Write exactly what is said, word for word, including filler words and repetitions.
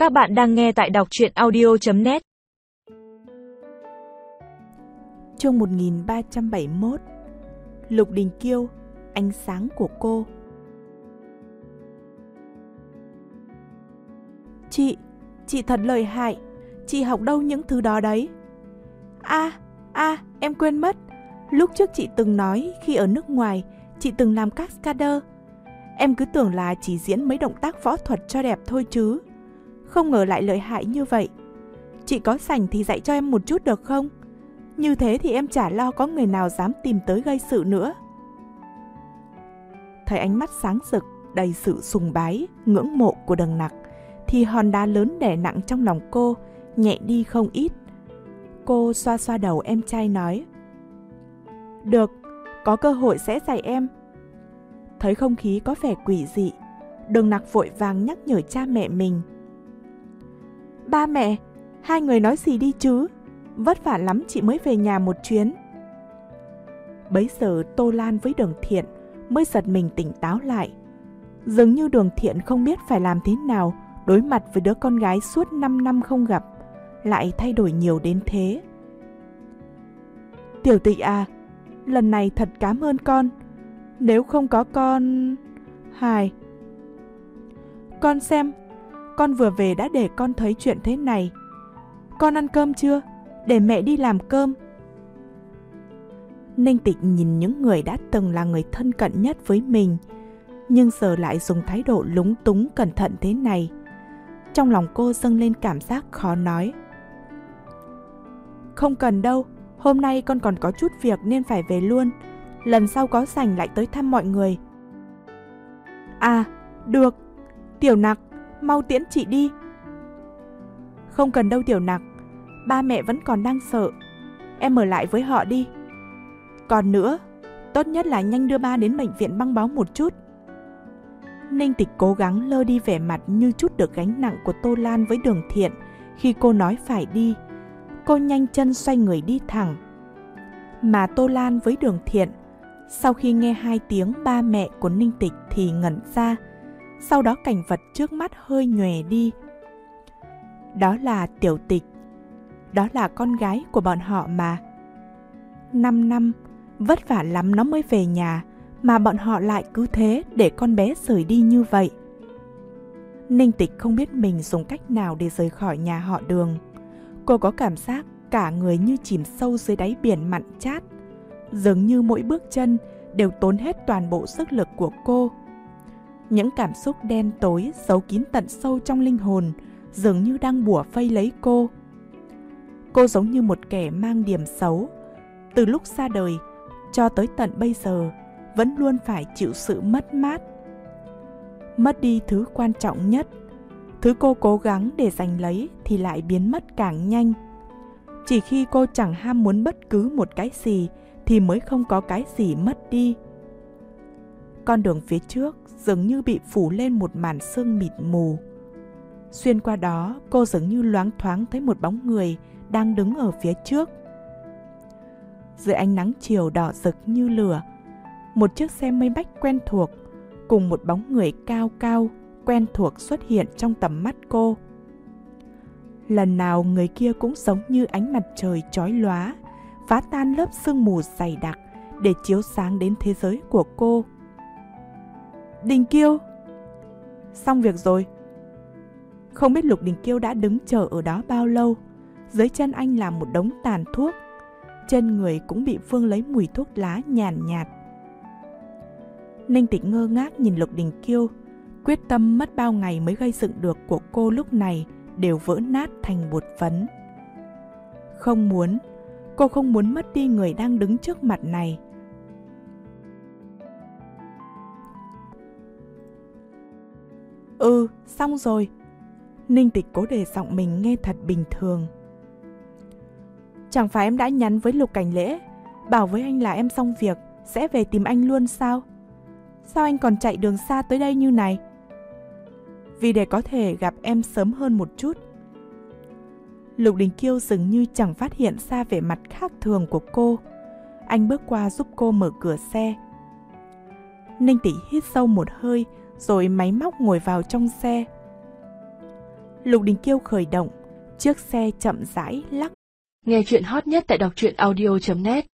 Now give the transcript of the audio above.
Các bạn đang nghe tại đọc truyện audio chấm net. Chương một nghìn ba trăm bảy mươi mốt. Lục Đình Kiêu, ánh sáng của cô. Chị, chị thật lợi hại. Chị học đâu những thứ đó đấy? À, à, em quên mất. Lúc trước chị từng nói khi ở nước ngoài, chị từng làm cascader. Em cứ tưởng là chỉ diễn mấy động tác võ thuật cho đẹp thôi chứ. Không ngờ lại lợi hại như vậy. Chị có sảnh thì dạy cho em một chút được không? Như thế thì em chả lo có người nào dám tìm tới gây sự nữa. Thấy ánh mắt sáng rực, đầy sự sùng bái, ngưỡng mộ của Đằng Nặc, thì hòn đá lớn đè nặng trong lòng cô nhẹ đi không ít. Cô xoa xoa đầu em trai nói: Được, có cơ hội sẽ dạy em. Thấy không khí có vẻ quỷ dị, Đằng Nặc vội vàng nhắc nhở cha mẹ mình: Ba mẹ, hai người nói gì đi chứ? Vất vả lắm chị mới về nhà một chuyến. Bấy giờ Tô Lan với Đường Thiện mới giật mình tỉnh táo lại. Dường như Đường Thiện không biết phải làm thế nào đối mặt với đứa con gái suốt năm năm không gặp, lại thay đổi nhiều đến thế. Tiểu Tịch à, lần này thật cảm ơn con. Nếu không có con... Hài, con xem, con vừa về đã để con thấy chuyện thế này. Con ăn cơm chưa? Để mẹ đi làm cơm. Ninh Tịch nhìn những người đã từng là người thân cận nhất với mình, nhưng giờ lại dùng thái độ lúng túng cẩn thận thế này. Trong lòng cô dâng lên cảm giác khó nói. Không cần đâu, hôm nay con còn có chút việc nên phải về luôn. Lần sau có rảnh lại tới thăm mọi người. À, được. Tiểu Nặc, mau tiễn chị đi. Không cần đâu Tiểu Nặc, ba mẹ vẫn còn đang sợ. Em ở lại với họ đi. Còn nữa, tốt nhất là nhanh đưa ba đến bệnh viện băng bó một chút. Ninh Tịch cố gắng lơ đi vẻ mặt như chút được gánh nặng của Tô Lan với Đường Thiện khi cô nói phải đi. Cô nhanh chân xoay người đi thẳng. Mà Tô Lan với Đường Thiện, sau khi nghe hai tiếng ba mẹ của Ninh Tịch thì ngẩn ra. Sau đó cảnh vật trước mắt hơi nhòe đi. Đó là Tiểu Tịch. Đó là con gái của bọn họ mà. Năm năm, vất vả lắm nó mới về nhà, mà bọn họ lại cứ thế để con bé rời đi như vậy. Ninh Tịch không biết mình dùng cách nào để rời khỏi nhà họ Đường. Cô có cảm giác cả người như chìm sâu dưới đáy biển mặn chát. Dường như mỗi bước chân đều tốn hết toàn bộ sức lực của cô. Những cảm xúc đen tối giấu kín tận sâu trong linh hồn dường như đang bủa vây lấy cô. Cô giống như một kẻ mang điểm xấu. Từ lúc ra đời cho tới tận bây giờ vẫn luôn phải chịu sự mất mát. Mất đi thứ quan trọng nhất. Thứ cô cố gắng để giành lấy thì lại biến mất càng nhanh. Chỉ khi cô chẳng ham muốn bất cứ một cái gì thì mới không có cái gì mất đi. Con đường phía trước dường như bị phủ lên một màn sương mịt mù. Xuyên qua đó, cô dường như loáng thoáng thấy một bóng người đang đứng ở phía trước. Dưới ánh nắng chiều đỏ rực như lửa, một chiếc xe mây bách quen thuộc cùng một bóng người cao cao quen thuộc xuất hiện trong tầm mắt cô. Lần nào người kia cũng giống như ánh mặt trời chói lóa, phá tan lớp sương mù dày đặc để chiếu sáng đến thế giới của cô. Đình Kiêu! Xong việc rồi. Không biết Lục Đình Kiêu đã đứng chờ ở đó bao lâu. Dưới chân anh là một đống tàn thuốc. Trên người cũng bị vương lấy mùi thuốc lá nhàn nhạt. Ninh Tịch ngơ ngác nhìn Lục Đình Kiêu. Quyết tâm mất bao ngày mới gây dựng được của cô lúc này đều vỡ nát thành bột phấn. Không muốn, cô không muốn mất đi người đang đứng trước mặt này. Ừ, xong rồi. Ninh Tịch cố để giọng mình nghe thật bình thường. Chẳng phải em đã nhắn với Lục Cảnh Lễ, bảo với anh là em xong việc sẽ về tìm anh luôn sao? Sao anh còn chạy đường xa tới đây như này? Vì để có thể gặp em sớm hơn một chút. Lục Đình Kiêu dường như chẳng phát hiện ra vẻ mặt khác thường của cô. Anh bước qua giúp cô mở cửa xe. Ninh Tịch hít sâu một hơi rồi máy móc ngồi vào trong xe. Lục Đình Kiêu khởi động, chiếc xe chậm rãi lắc. Nghe chuyện hot nhất tại đọc truyện audio chấm net.